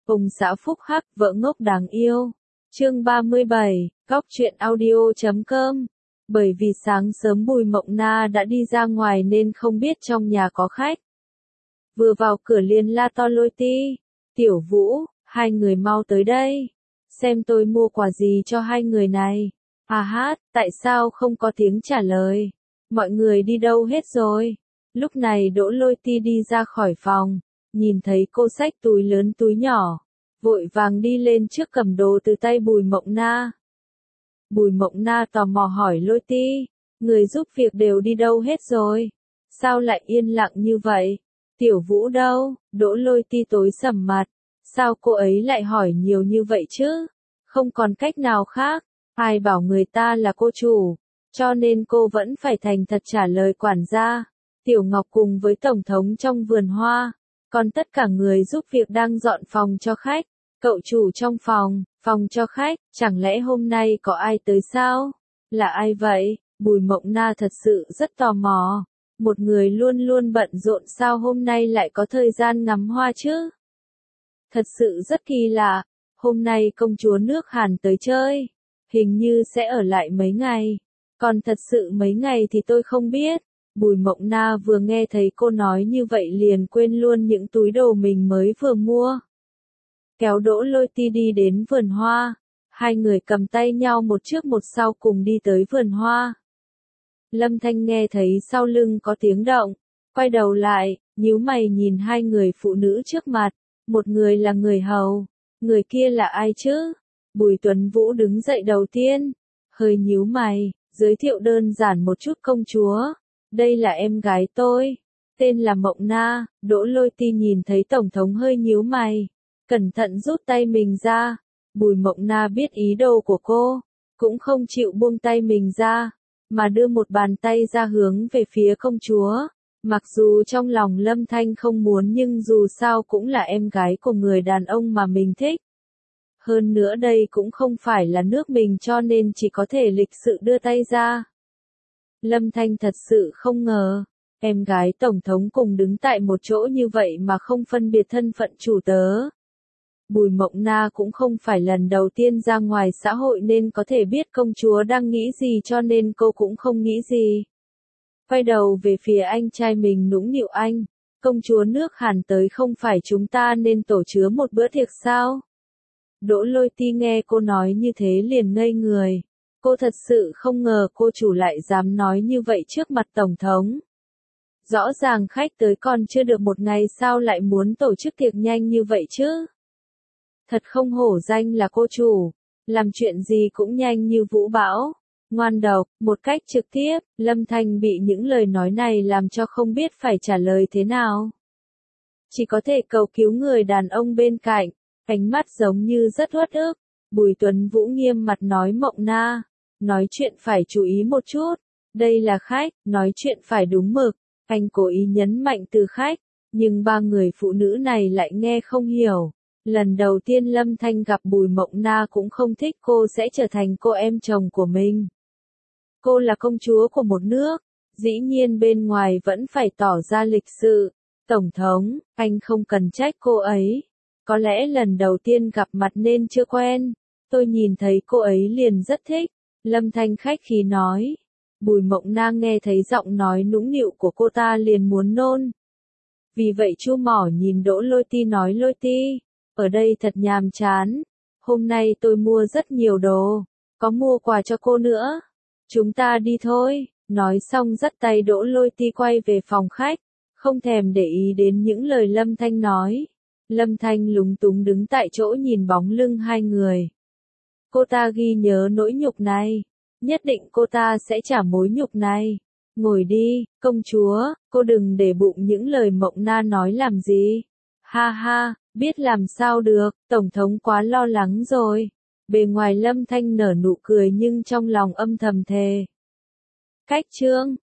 Ông xã phúc hắc, vợ ngốc đáng yêu. Chương 37, Góc truyện audio.com. Bởi vì sáng sớm Bùi Mộng Na đã đi ra ngoài nên không biết trong nhà có khách. Vừa vào cửa liền la to Lôi Ti, Tiểu Vũ, hai người mau tới đây. Xem tôi mua quà gì cho hai người này. À hát, tại sao không có tiếng trả lời? Mọi người đi đâu hết rồi? Lúc này Đỗ Lôi Ti đi ra khỏi phòng, nhìn thấy cô xách túi lớn túi nhỏ, vội vàng đi lên trước cầm đồ từ tay Bùi Mộng Na. Bùi Mộng Na tò mò hỏi Lôi Ti, người giúp việc đều đi đâu hết rồi? Sao lại yên lặng như vậy? Tiểu Vũ đâu? Đỗ Lôi Ti tối sầm mặt. Sao cô ấy lại hỏi nhiều như vậy chứ? Không còn cách nào khác. Ai bảo người ta là cô chủ, cho nên cô vẫn phải thành thật trả lời quản gia. Tiểu Ngọc cùng với Tổng thống trong vườn hoa, còn tất cả người giúp việc đang dọn phòng cho khách. Cậu chủ trong phòng cho khách, chẳng lẽ hôm nay có ai tới sao? Là ai vậy? Bùi Mộng Na thật sự rất tò mò. Một người luôn luôn bận rộn sao hôm nay lại có thời gian ngắm hoa chứ? Thật sự rất kỳ lạ. Hôm nay công chúa nước Hàn tới chơi, hình như sẽ ở lại mấy ngày. Còn thật sự mấy ngày thì tôi không biết. Bùi Mộng Na vừa nghe thấy cô nói như vậy liền quên luôn những túi đồ mình mới vừa mua. Kéo Đỗ Lôi Ti đi đến vườn hoa. Hai người cầm tay nhau một trước một sau cùng đi tới vườn hoa. Lâm Thanh nghe thấy sau lưng có tiếng động, quay đầu lại, nhíu mày nhìn hai người phụ nữ trước mặt. Một người là người hầu, người kia là ai chứ? Bùi Tuấn Vũ đứng dậy đầu tiên, hơi nhíu mày, giới thiệu đơn giản một chút công chúa. Đây là em gái tôi, tên là Mộng Na. Đỗ Lôi Ti nhìn thấy Tổng thống hơi nhíu mày, cẩn thận rút tay mình ra. Bùi Mộng Na biết ý đồ của cô, cũng không chịu buông tay mình ra, mà đưa một bàn tay ra hướng về phía công chúa. Mặc dù trong lòng Lâm Thanh không muốn nhưng dù sao cũng là em gái của người đàn ông mà mình thích. Hơn nữa đây cũng không phải là nước mình cho nên chỉ có thể lịch sự đưa tay ra. Lâm Thanh thật sự không ngờ, em gái Tổng thống cùng đứng tại một chỗ như vậy mà không phân biệt thân phận chủ tớ. Bùi Mộng Na cũng không phải lần đầu tiên ra ngoài xã hội nên có thể biết công chúa đang nghĩ gì cho nên cô cũng không nghĩ gì. Quay đầu về phía anh trai mình nũng nịu anh, công chúa nước Hàn tới không phải chúng ta nên tổ chứa một bữa tiệc sao? Đỗ Lôi Ti nghe cô nói như thế liền ngây người. Cô thật sự không ngờ cô chủ lại dám nói như vậy trước mặt Tổng thống. Rõ ràng khách tới còn chưa được một ngày sao lại muốn tổ chức tiệc nhanh như vậy chứ? Thật không hổ danh là cô chủ, làm chuyện gì cũng nhanh như vũ bão, ngoan độc, một cách trực tiếp. Lâm Thanh bị những lời nói này làm cho không biết phải trả lời thế nào. Chỉ có thể cầu cứu người đàn ông bên cạnh, ánh mắt giống như rất uất ức. Bùi Tuấn Vũ nghiêm mặt nói Mộng Na, nói chuyện phải chú ý một chút, đây là khách, nói chuyện phải đúng mực. Anh cố ý nhấn mạnh từ khách, nhưng ba người phụ nữ này lại nghe không hiểu. Lần đầu tiên Lâm Thanh gặp Bùi Mộng Na cũng không thích cô sẽ trở thành cô em chồng của mình. Cô là công chúa của một nước, dĩ nhiên bên ngoài vẫn phải tỏ ra lịch sự. Tổng thống, anh không cần trách cô ấy. Có lẽ lần đầu tiên gặp mặt nên chưa quen. Tôi nhìn thấy cô ấy liền rất thích. Lâm Thanh khách khí nói. Bùi Mộng Na nghe thấy giọng nói nũng nịu của cô ta liền muốn nôn. Vì vậy chu mỏ nhìn Đỗ Lôi Ti nói Lôi Ti, ở đây thật nhàm chán. Hôm nay tôi mua rất nhiều đồ, có mua quà cho cô nữa. Chúng ta đi thôi. Nói xong dắt tay Đỗ Lôi Ti quay về phòng khách, không thèm để ý đến những lời Lâm Thanh nói. Lâm Thanh lúng túng đứng tại chỗ nhìn bóng lưng hai người. Cô ta ghi nhớ nỗi nhục này, nhất định cô ta sẽ trả mối nhục này. Ngồi đi, công chúa, cô đừng để bụng những lời Mộng Na nói làm gì. Ha ha, biết làm sao được, Tổng thống quá lo lắng rồi. Bề ngoài Lâm Thanh nở nụ cười nhưng trong lòng âm thầm thề. Cách chương